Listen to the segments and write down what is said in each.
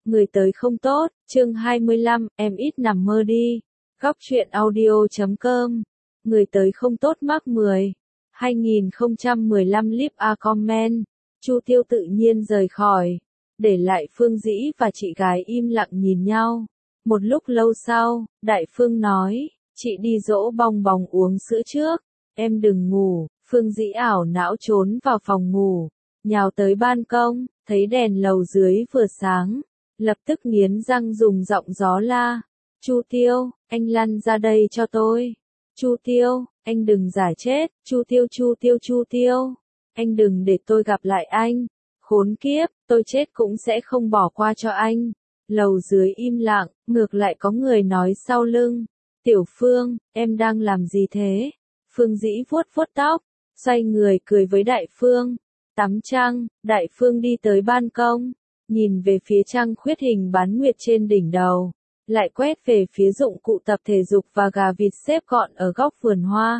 Người tới không tốt, chương 25, em ít nằm mơ đi. Góc truyện audio.com. Người tới không tốt mác 10. 2015 Leave a comment. Chu Tiêu tự nhiên rời khỏi, để lại Phương Dĩ và chị gái im lặng nhìn nhau. Một lúc lâu sau, Đại Phương nói, chị đi dỗ Bong Bóng uống sữa trước, em đừng ngủ. Phương Dĩ ảo não trốn vào phòng ngủ, nhào tới ban công, thấy đèn lầu dưới vừa sáng, lập tức nghiến răng dùng giọng gió la, Chu Tiêu, anh lăn ra đây cho tôi. Chu Tiêu, anh đừng giả chết. Chu Tiêu, Chu Tiêu, Chu Tiêu, anh đừng để tôi gặp lại anh. Khốn kiếp, tôi chết cũng sẽ không bỏ qua cho anh. Lầu dưới im lặng, ngược lại có người nói sau lưng, Tiểu Phương, em đang làm gì thế? Phương Dĩ vuốt vuốt tóc, xoay người cười với Đại Phương. Tắm trăng. Đại Phương đi tới ban công, nhìn về phía trăng khuyết hình bán nguyệt trên đỉnh đầu, lại quét về phía dụng cụ tập thể dục và gà vịt xếp gọn ở góc vườn hoa.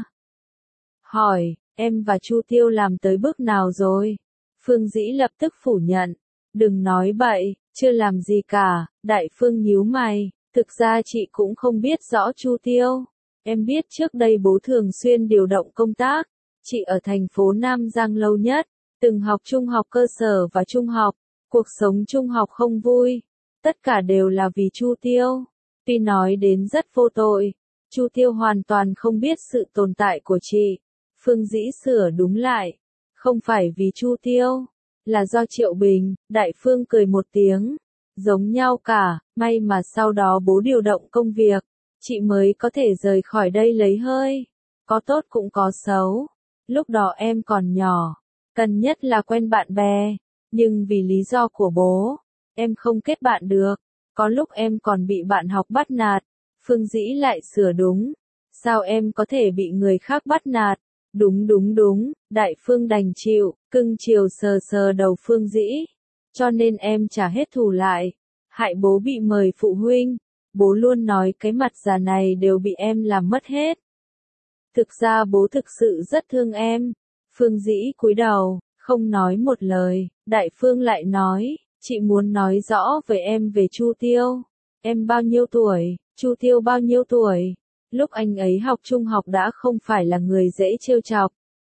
Hỏi, em và Chu Tiêu làm tới bước nào rồi? Phương Dĩ lập tức phủ nhận, đừng nói bậy, chưa làm gì cả. Đại Phương nhíu mày, thực ra chị cũng không biết rõ Chu Tiêu. Em biết trước đây bố thường xuyên điều động công tác, chị ở thành phố Nam Giang lâu nhất, từng học trung học cơ sở và trung học, cuộc sống trung học không vui, tất cả đều là vì Chu Tiêu. Tuy nói đến rất vô tội, Chu Tiêu hoàn toàn không biết sự tồn tại của chị. Phương Dĩ sửa đúng lại, không phải vì Chu Tiêu, là do Triệu Bình. Đại Phương cười một tiếng, giống nhau cả, may mà sau đó bố điều động công việc, chị mới có thể rời khỏi đây lấy hơi. Có tốt cũng có xấu, lúc đó em còn nhỏ, cần nhất là quen bạn bè, nhưng vì lý do của bố, em không kết bạn được. Có lúc em còn bị bạn học bắt nạt. Phương Dĩ lại sửa đúng, sao em có thể bị người khác bắt nạt? Đúng đúng đúng. Đại Phương đành chịu, cưng chiều sờ sờ đầu Phương Dĩ. Cho nên em trả hết thù lại, hại bố bị mời phụ huynh. Bố luôn nói cái mặt già này đều bị em làm mất hết. Thực ra bố thực sự rất thương em. Phương Dĩ cúi đầu, không nói một lời. Đại Phương lại nói, chị muốn nói rõ với em về Chu Tiêu. Em bao nhiêu tuổi? Chu Tiêu bao nhiêu tuổi? Lúc anh ấy học trung học đã không phải là người dễ trêu chọc.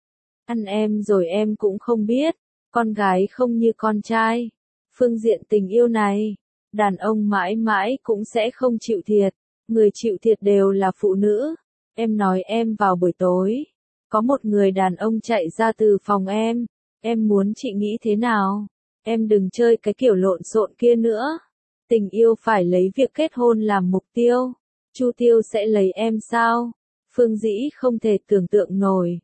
Ăn em rồi em cũng không biết, con gái không như con trai. Phương diện tình yêu này, đàn ông mãi mãi cũng sẽ không chịu thiệt, người chịu thiệt đều là phụ nữ. Em nói em vào buổi tối, có một người đàn ông chạy ra từ phòng em muốn chị nghĩ thế nào? Em đừng chơi cái kiểu lộn xộn kia nữa. Tình yêu phải lấy việc kết hôn làm mục tiêu. Chu Tiêu sẽ lấy em sao? Phương Dĩ không thể tưởng tượng nổi.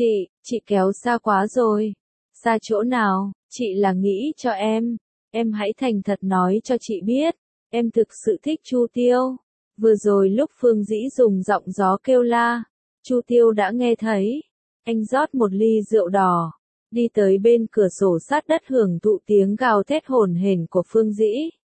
Chị kéo xa quá rồi. Xa chỗ nào? Chị là nghĩ cho em. Em hãy thành thật nói cho chị biết. Em thực sự thích Chu Tiêu. Vừa rồi lúc Phương Dĩ dùng giọng gió kêu la, Chu Tiêu đã nghe thấy. Anh rót một ly rượu đỏ, đi tới bên cửa sổ sát đất hưởng thụ tiếng gào thét hổn hển của Phương Dĩ.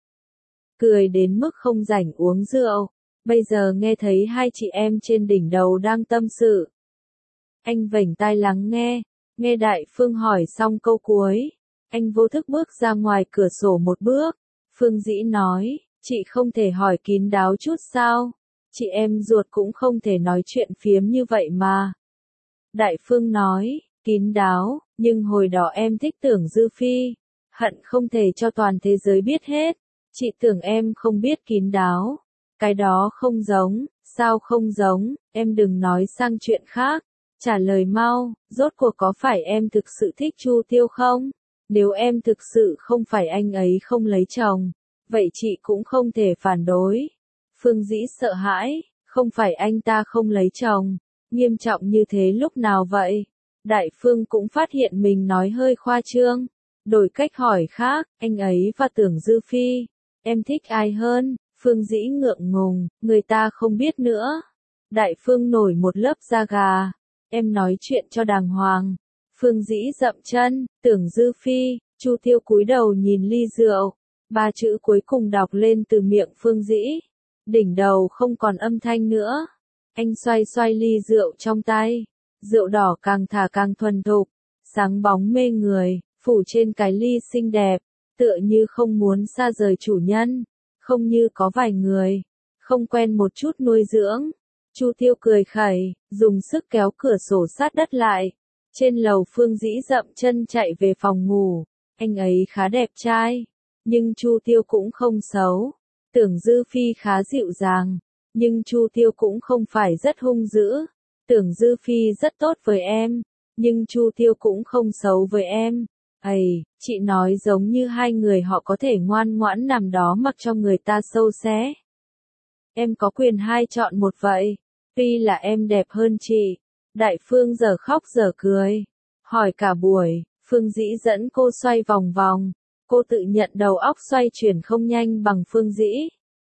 Cười đến mức không rảnh uống rượu, bây giờ nghe thấy hai chị em trên đỉnh đầu đang tâm sự. Anh vểnh tai lắng nghe Đại Phương hỏi xong câu cuối, anh vô thức bước ra ngoài cửa sổ một bước. Phương Dĩ nói, chị không thể hỏi kín đáo chút sao? Chị em ruột cũng không thể nói chuyện phiếm như vậy mà. Đại Phương nói, kín đáo, nhưng hồi đó em thích Tưởng Dư Phi, hận không thể cho toàn thế giới biết hết. Chị tưởng em không biết kín đáo. Cái đó không giống. Sao không giống? Em đừng nói sang chuyện khác. Trả lời mau, rốt cuộc có phải em thực sự thích Chu Tiêu không? Nếu em thực sự không phải anh ấy không lấy chồng, vậy chị cũng không thể phản đối. Phương Dĩ sợ hãi, không phải anh ta không lấy chồng, nghiêm trọng như thế lúc nào vậy? Đại Phương cũng phát hiện mình nói hơi khoa trương, đổi cách hỏi khác, anh ấy và Tưởng Dư Phi, em thích ai hơn? Phương Dĩ ngượng ngùng, người ta không biết nữa. Đại Phương nổi một lớp da gà, em nói chuyện cho đàng hoàng. Phương Dĩ dậm chân, Tưởng Dư Phi. Chu Tiêu cúi đầu nhìn ly rượu, ba chữ cuối cùng đọc lên từ miệng Phương Dĩ. Đỉnh đầu không còn âm thanh nữa. Anh xoay xoay ly rượu trong tay, rượu đỏ càng thả càng thuần thục, sáng bóng mê người, phủ trên cái ly xinh đẹp. tựa như không muốn xa rời chủ nhân, không như có vài người, không quen một chút nuôi dưỡng. Chu Tiêu cười khẩy, dùng sức kéo cửa sổ sát đất lại. Trên lầu Phương Dĩ dậm chân chạy về phòng ngủ, anh ấy khá đẹp trai, nhưng Chu Tiêu cũng không xấu. Tưởng Dư Phi khá dịu dàng, nhưng Chu Tiêu cũng không phải rất hung dữ. Tưởng Dư Phi rất tốt với em, nhưng Chu Tiêu cũng không xấu với em. Ây, chị nói giống như hai người họ có thể ngoan ngoãn nằm đó mặc cho người ta sâu xé. Em có quyền hai chọn một vậy. Tuy là em đẹp hơn chị. Đại Phương giờ khóc giờ cười. Hỏi cả buổi, Phương Dĩ dẫn cô xoay vòng vòng. Cô tự nhận đầu óc xoay chuyển không nhanh bằng Phương Dĩ.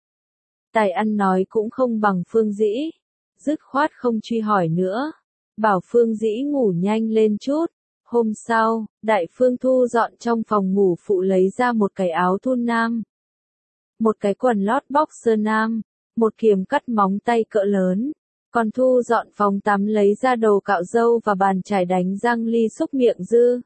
Tài ăn nói cũng không bằng Phương Dĩ. Dứt khoát không truy hỏi nữa. Bảo Phương Dĩ ngủ nhanh lên chút. Hôm sau, Đại Phương thu dọn trong phòng ngủ phụ lấy ra một cái áo thun nam. Một cái quần lót boxer nam. Một kiềm cắt móng tay cỡ lớn. Còn thu dọn phòng tắm lấy ra đồ cạo râu và bàn chải đánh răng ly xúc miệng dư.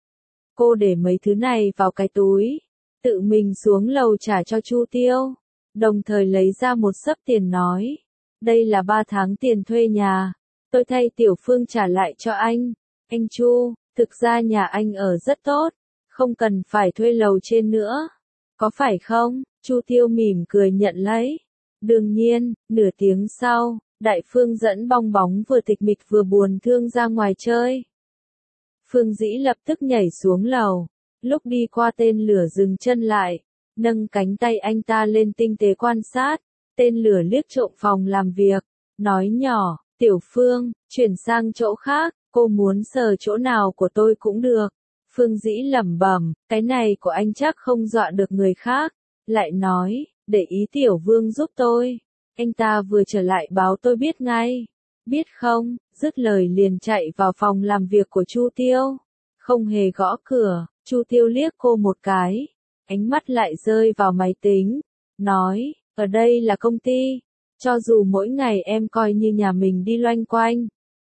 Cô để mấy thứ này vào cái túi. Tự mình xuống lầu trả cho Chu Tiêu. Đồng thời lấy ra một xấp tiền nói. Đây là 3 tháng tiền thuê nhà. Tôi thay Tiểu Phương trả lại cho anh. Anh Chu, thực ra nhà anh ở rất tốt. Không cần phải thuê lầu trên nữa. Có phải không? Chu Tiêu mỉm cười nhận lấy. Đương nhiên, nửa tiếng sau, Đại Phương dẫn Bong Bóng vừa tịch mịch vừa buồn thương ra ngoài chơi. Phương Dĩ lập tức nhảy xuống lầu. Lúc đi qua tên lửa dừng chân lại, nâng cánh tay anh ta lên tinh tế quan sát. Tên lửa liếc trộm phòng làm việc, nói nhỏ, Tiểu Phương, chuyển sang chỗ khác, cô muốn sờ chỗ nào của tôi cũng được. Phương Dĩ lẩm bẩm, cái này của anh chắc không dọa được người khác. Lại nói, để ý Tiểu Vương giúp tôi. Anh ta vừa trở lại báo tôi biết ngay. Biết không, dứt lời liền chạy vào phòng làm việc của Chu Tiêu. Không hề gõ cửa, Chu Tiêu liếc cô một cái. Ánh mắt lại rơi vào máy tính. Nói, ở đây là công ty. Cho dù mỗi ngày em coi như nhà mình đi loanh quanh.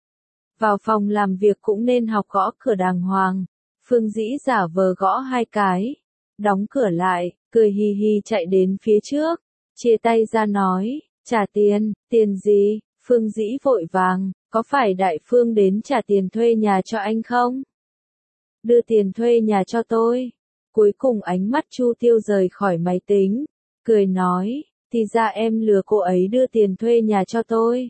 Vào phòng làm việc cũng nên học gõ cửa đàng hoàng. Phương Dĩ giả vờ gõ 2 cái. Đóng cửa lại, cười hì hì chạy đến phía trước. Chia tay ra nói, trả tiền, tiền gì? Phương Dĩ vội vàng, có phải Đại Phương đến trả tiền thuê nhà cho anh không? Đưa tiền thuê nhà cho tôi. Cuối cùng ánh mắt Chu Tiêu rời khỏi máy tính. Cười nói, thì ra em lừa cô ấy đưa tiền thuê nhà cho tôi.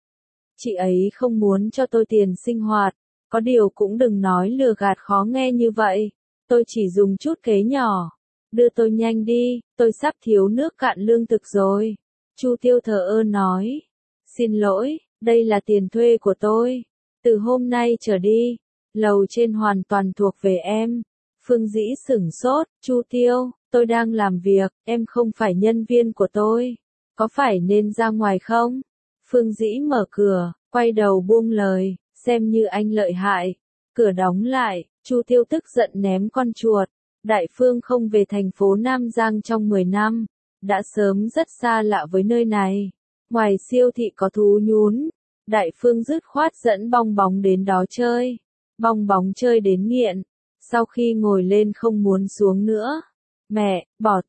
Chị ấy không muốn cho tôi tiền sinh hoạt. Có điều cũng đừng nói lừa gạt khó nghe như vậy. Tôi chỉ dùng chút kế nhỏ. Đưa tôi nhanh đi, tôi sắp thiếu nước cạn lương thực rồi. Chu Tiêu thờ ơ nói. Xin lỗi, đây là tiền thuê của tôi. Từ hôm nay trở đi, lầu trên hoàn toàn thuộc về em. Phương Dĩ sửng sốt, Chu Tiêu, tôi đang làm việc, em không phải nhân viên của tôi. Có phải nên ra ngoài không? Phương Dĩ mở cửa, quay đầu buông lời, xem như anh lợi hại. Cửa đóng lại, Chu Tiêu tức giận ném con chuột. Đại Phương không về thành phố Nam Giang trong 10 năm, đã sớm rất xa lạ với nơi này. Ngoài siêu thị có thú nhún, Đại Phương dứt khoát dẫn Bong Bóng đến đó chơi. Bong Bóng chơi đến nghiện, sau khi ngồi lên không muốn xuống nữa. Mẹ,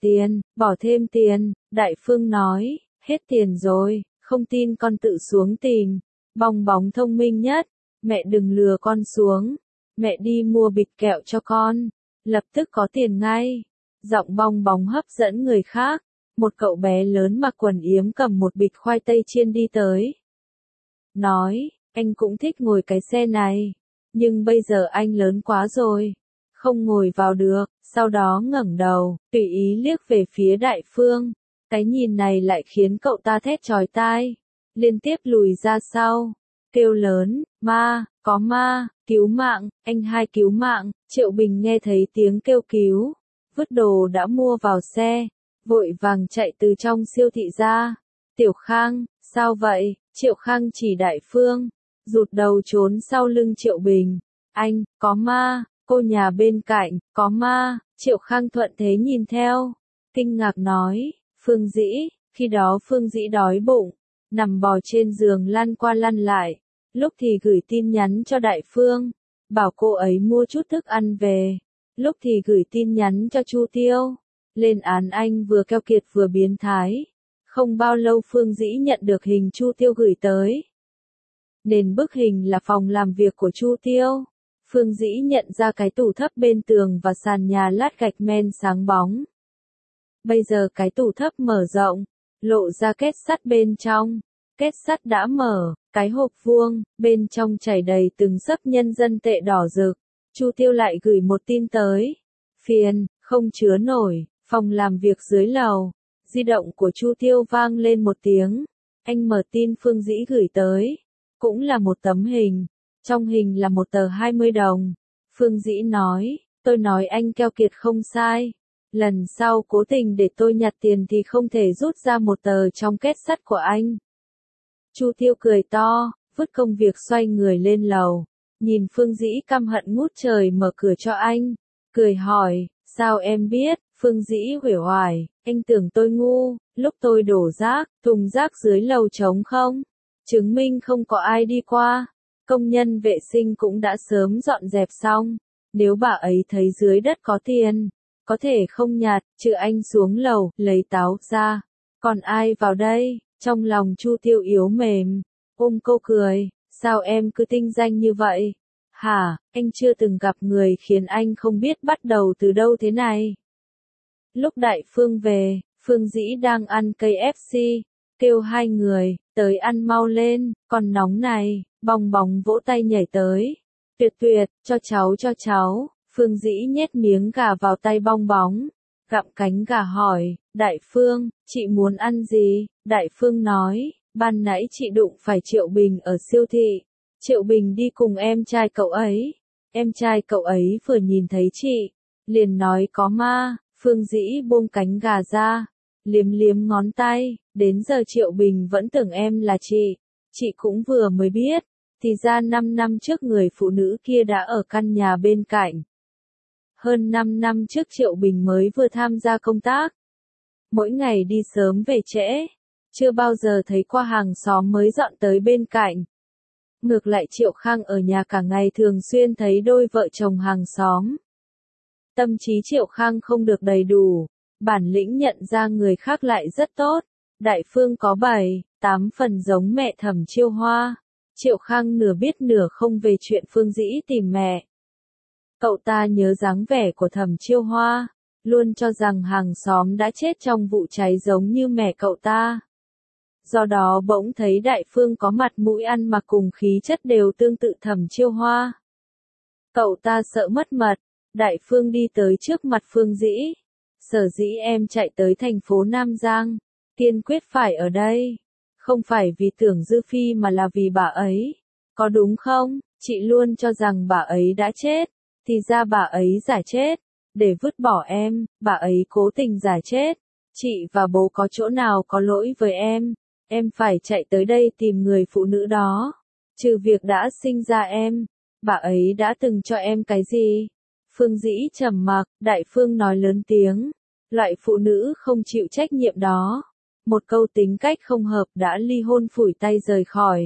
bỏ thêm tiền, Đại Phương nói, hết tiền rồi, không tin con tự xuống tìm. Bong Bóng thông minh nhất, mẹ đừng lừa con xuống, mẹ đi mua bịch kẹo cho con, lập tức có tiền ngay. Giọng Bong Bóng hấp dẫn người khác, một cậu bé lớn mặc quần yếm cầm một bịch khoai tây chiên đi tới. Nói, anh cũng thích ngồi cái xe này, nhưng bây giờ anh lớn quá rồi, không ngồi vào được. Sau đó ngẩng đầu, tùy ý liếc về phía Đại Phương. Cái nhìn này lại khiến cậu ta thét chói tai, liên tiếp lùi ra sau, kêu lớn, ma, có ma, cứu mạng, anh hai cứu mạng. Triệu Bình nghe thấy tiếng kêu cứu, vứt đồ đã mua vào xe, vội vàng chạy từ trong siêu thị ra. Tiểu Khang, sao vậy? Triệu Khang chỉ Đại Phương, rụt đầu trốn sau lưng Triệu Bình. Anh, có ma, cô nhà bên cạnh, có ma. Triệu Khang thuận thế nhìn theo, kinh ngạc nói, Phương Dĩ. Khi đó Phương Dĩ đói bụng, nằm bò trên giường lăn qua lăn lại, lúc thì gửi tin nhắn cho Đại Phương, bảo cô ấy mua chút thức ăn về, lúc thì gửi tin nhắn cho Chu Tiêu, lên án anh vừa keo kiệt vừa biến thái. Không bao lâu Phương Dĩ nhận được hình Chu Tiêu gửi tới. Nền bức hình là phòng làm việc của Chu Tiêu. Phương Dĩ nhận ra cái tủ thấp bên tường và sàn nhà lát gạch men sáng bóng. Bây giờ cái tủ thấp mở rộng, lộ ra kết sắt bên trong. Kết sắt đã mở, cái hộp vuông, bên trong chảy đầy từng sấp nhân dân tệ đỏ rực. Chu Tiêu lại gửi một tin tới. Phiền, không chứa nổi, phòng làm việc dưới lầu. Di động của Chu Tiêu vang lên một tiếng. Anh mở tin Phương Dĩ gửi tới. Cũng là một tấm hình. Trong hình là một tờ 20 đồng. Phương Dĩ nói, tôi nói anh keo kiệt không sai. Lần sau cố tình để tôi nhặt tiền thì không thể rút ra một tờ trong kết sắt của anh. Chu Tiêu cười to, vứt công việc xoay người lên lầu. Nhìn Phương Dĩ căm hận ngút trời mở cửa cho anh. Cười hỏi, sao em biết? Phương Dĩ uể oải, anh tưởng tôi ngu, lúc tôi đổ rác, thùng rác dưới lầu trống không? Chứng minh không có ai đi qua. Công nhân vệ sinh cũng đã sớm dọn dẹp xong. Nếu bà ấy thấy dưới đất có tiền, có thể không nhặt, chứ anh xuống lầu, lấy táo ra. Còn ai vào đây? Trong lòng Chu Tiêu yếu mềm. Ôm câu cười, sao em cứ tinh danh như vậy? Hả, anh chưa từng gặp người khiến anh không biết bắt đầu từ đâu thế này. Lúc Đại Phương về, Phương Dĩ đang ăn KFC, kêu hai người, tới ăn mau lên, còn nóng này, bong bóng vỗ tay nhảy tới. Tuyệt tuyệt, cho cháu, Phương Dĩ nhét miếng gà vào tay bong bóng, gặm cánh gà hỏi, Đại Phương, chị muốn ăn gì? Đại Phương nói, ban nãy chị đụng phải Triệu Bình ở siêu thị, Triệu Bình đi cùng em trai cậu ấy, em trai cậu ấy vừa nhìn thấy chị, liền nói có ma. Phương Dĩ buông cánh gà ra, liếm liếm ngón tay, đến giờ Triệu Bình vẫn tưởng em là chị cũng vừa mới biết, thì ra 5 năm trước người phụ nữ kia đã ở căn nhà bên cạnh. Hơn 5 năm trước Triệu Bình mới vừa tham gia công tác, mỗi ngày đi sớm về trễ, chưa bao giờ thấy qua hàng xóm mới dọn tới bên cạnh. Ngược lại Triệu Khang ở nhà cả ngày thường xuyên thấy đôi vợ chồng hàng xóm. Tâm trí Triệu Khang không được đầy đủ, bản lĩnh nhận ra người khác lại rất tốt. Đại Phương có 7, 8 phần giống mẹ Thẩm Chiêu Hoa. Triệu Khang nửa biết nửa không về chuyện Phương Dĩ tìm mẹ. Cậu ta nhớ dáng vẻ của Thẩm Chiêu Hoa, luôn cho rằng hàng xóm đã chết trong vụ cháy giống như mẹ cậu ta. Do đó bỗng thấy Đại Phương có mặt mũi ăn mặc cùng khí chất đều tương tự Thẩm Chiêu Hoa. Cậu ta sợ mất mật. Đại Phương đi tới trước mặt Phương Dĩ. Sở dĩ em chạy tới thành phố Nam Giang, kiên quyết phải ở đây. Không phải vì Tưởng Dư Phi mà là vì bà ấy. Có đúng không? Chị luôn cho rằng bà ấy đã chết. Thì ra bà ấy giả chết. Để vứt bỏ em, bà ấy cố tình giả chết. Chị và bố có chỗ nào có lỗi với em. Em phải chạy tới đây tìm người phụ nữ đó. Trừ việc đã sinh ra em, bà ấy đã từng cho em cái gì? Phương Dĩ trầm mặc, Đại Phương nói lớn tiếng. Loại phụ nữ không chịu trách nhiệm đó. Một câu tính cách không hợp đã ly hôn phủi tay rời khỏi.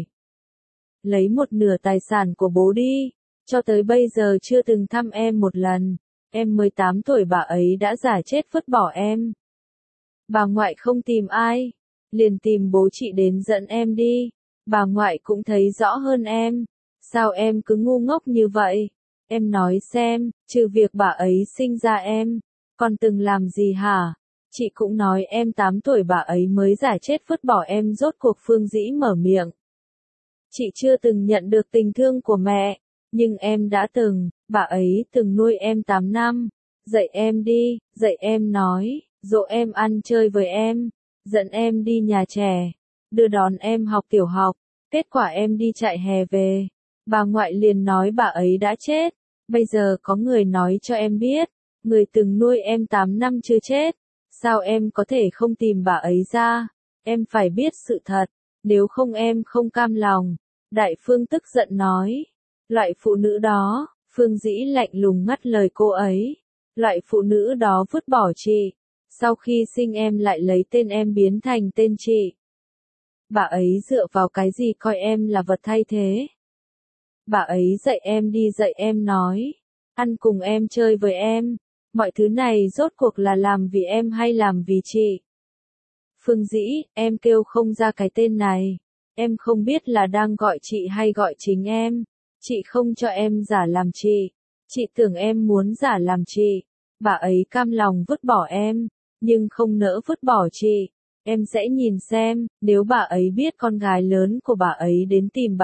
Lấy một nửa tài sản của bố đi. Cho tới bây giờ chưa từng thăm em một lần. Em 18 tuổi bà ấy đã giả chết vứt bỏ em. Bà ngoại không tìm ai. Liền tìm bố chị đến dẫn em đi. Bà ngoại cũng thấy rõ hơn em. Sao em cứ ngu ngốc như vậy? Em nói xem, trừ việc bà ấy sinh ra em, còn từng làm gì hả? Chị cũng nói em 8 tuổi bà ấy mới giả chết vứt bỏ em. Rốt cuộc Phương Dĩ mở miệng. Chị chưa từng nhận được tình thương của mẹ, nhưng em đã từng, bà ấy từng nuôi em 8 năm, dạy em đi, dạy em nói, dỗ em ăn chơi với em, dẫn em đi nhà trẻ, đưa đón em học tiểu học, kết quả em đi chạy hè về. Bà ngoại liền nói bà ấy đã chết. Bây giờ có người nói cho em biết, người từng nuôi em 8 năm chưa chết. Sao em có thể không tìm bà ấy ra? Em phải biết sự thật, nếu không em không cam lòng. Đại Phương tức giận nói. Loại phụ nữ đó, Phương Dĩ lạnh lùng ngắt lời cô ấy. Loại phụ nữ đó vứt bỏ chị. Sau khi sinh em lại lấy tên em biến thành tên chị. Bà ấy dựa vào cái gì coi em là vật thay thế? Bà ấy dạy em đi dạy em nói. ăn cùng em, chơi với em. Mọi thứ này rốt cuộc là làm vì em hay làm vì chị? Phương Dĩ, em kêu không ra cái tên này. Em không biết là đang gọi chị hay gọi chính em. Chị không cho em giả làm chị. Chị tưởng em muốn giả làm chị. Bà ấy cam lòng vứt bỏ em, nhưng không nỡ vứt bỏ chị. Em sẽ nhìn xem, nếu bà ấy biết con gái lớn của bà ấy đến tìm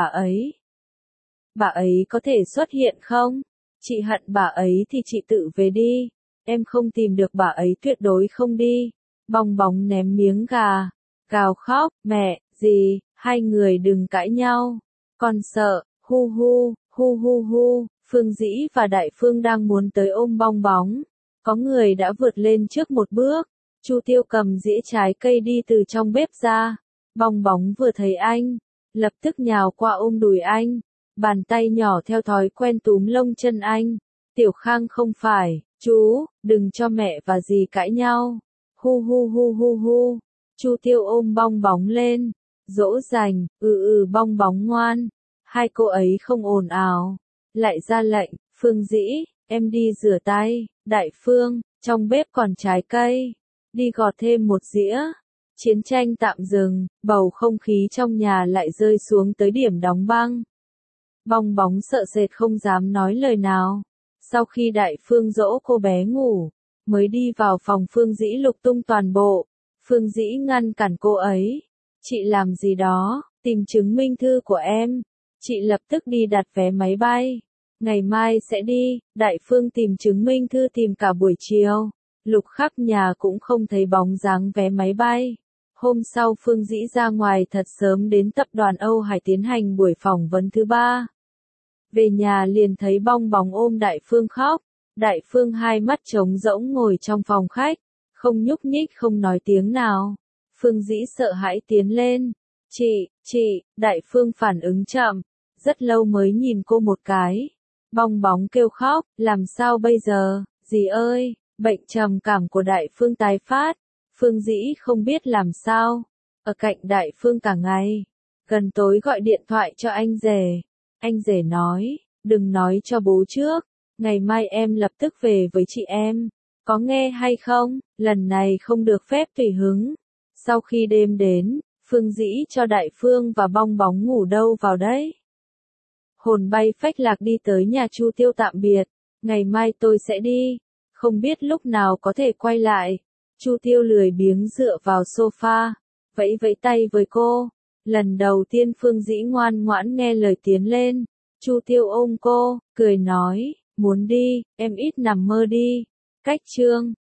bà ấy có thể xuất hiện không? Chị hận bà ấy thì chị tự về đi. Em không tìm được bà ấy tuyệt đối không đi. Bong bóng ném miếng gà, gào khóc, mẹ, gì, hai người đừng cãi nhau. Con sợ, hu hu, hu hu hu, Phương Dĩ và Đại Phương đang muốn tới ôm bong bóng. Có người đã vượt lên trước một bước. Chu Tiêu cầm dĩa trái cây đi từ trong bếp ra. Bong bóng vừa thấy anh, lập tức nhào qua ôm đùi anh. Bàn tay nhỏ theo thói quen túm lông chân anh. Tiểu Khang không phải, chú, đừng cho mẹ và dì cãi nhau. Hu hu hu hu hu. Chu Tiêu ôm bong bóng lên, dỗ dành, bong bóng ngoan. Hai cô ấy không ồn ào, lại ra lệnh, Phương Dĩ, em đi rửa tay, Đại Phương, trong bếp còn trái cây, đi gọt thêm một dĩa. Chiến tranh tạm dừng, bầu không khí trong nhà lại rơi xuống tới điểm đóng băng. Bong bóng sợ sệt không dám nói lời nào. Sau khi Đại Phương dỗ cô bé ngủ, mới đi vào phòng Phương Dĩ lục tung toàn bộ. Phương Dĩ ngăn cản cô ấy. Chị làm gì đó, tìm chứng minh thư của em. Chị lập tức đi đặt vé máy bay. Ngày mai sẽ đi. Đại Phương tìm chứng minh thư tìm cả buổi chiều. Lục khắp nhà cũng không thấy bóng dáng vé máy bay. Hôm sau Phương Dĩ ra ngoài thật sớm đến tập đoàn Âu Hải tiến hành buổi phỏng vấn thứ 3. Về nhà liền thấy bong bóng ôm Đại Phương khóc. Đại Phương hai mắt trống rỗng ngồi trong phòng khách, không nhúc nhích không nói tiếng nào. Phương Dĩ sợ hãi tiến lên. Chị, Đại Phương phản ứng chậm, rất lâu mới nhìn cô một cái. Bong bóng kêu khóc, làm sao bây giờ, dì ơi, bệnh trầm cảm của Đại Phương tái phát. Phương Dĩ không biết làm sao, ở cạnh Đại Phương cả ngày. Gần tối gọi điện thoại cho anh rể. Anh rể nói, đừng nói cho bố trước, ngày mai em lập tức về với chị em. Có nghe hay không, lần này không được phép tùy hứng. Sau khi đêm đến, Phương Dĩ cho Đại Phương và bong bóng ngủ đâu vào đấy. Hồn bay phách lạc đi tới nhà Chu Tiêu tạm biệt. Ngày mai tôi sẽ đi, không biết lúc nào có thể quay lại. Chu Tiêu lười biếng dựa vào sofa, vẫy vẫy tay với cô. Lần đầu tiên Phương Dĩ ngoan ngoãn nghe lời tiến lên. Chu Tiêu ôm cô, cười nói, muốn đi, em ít nằm mơ đi. Cách chương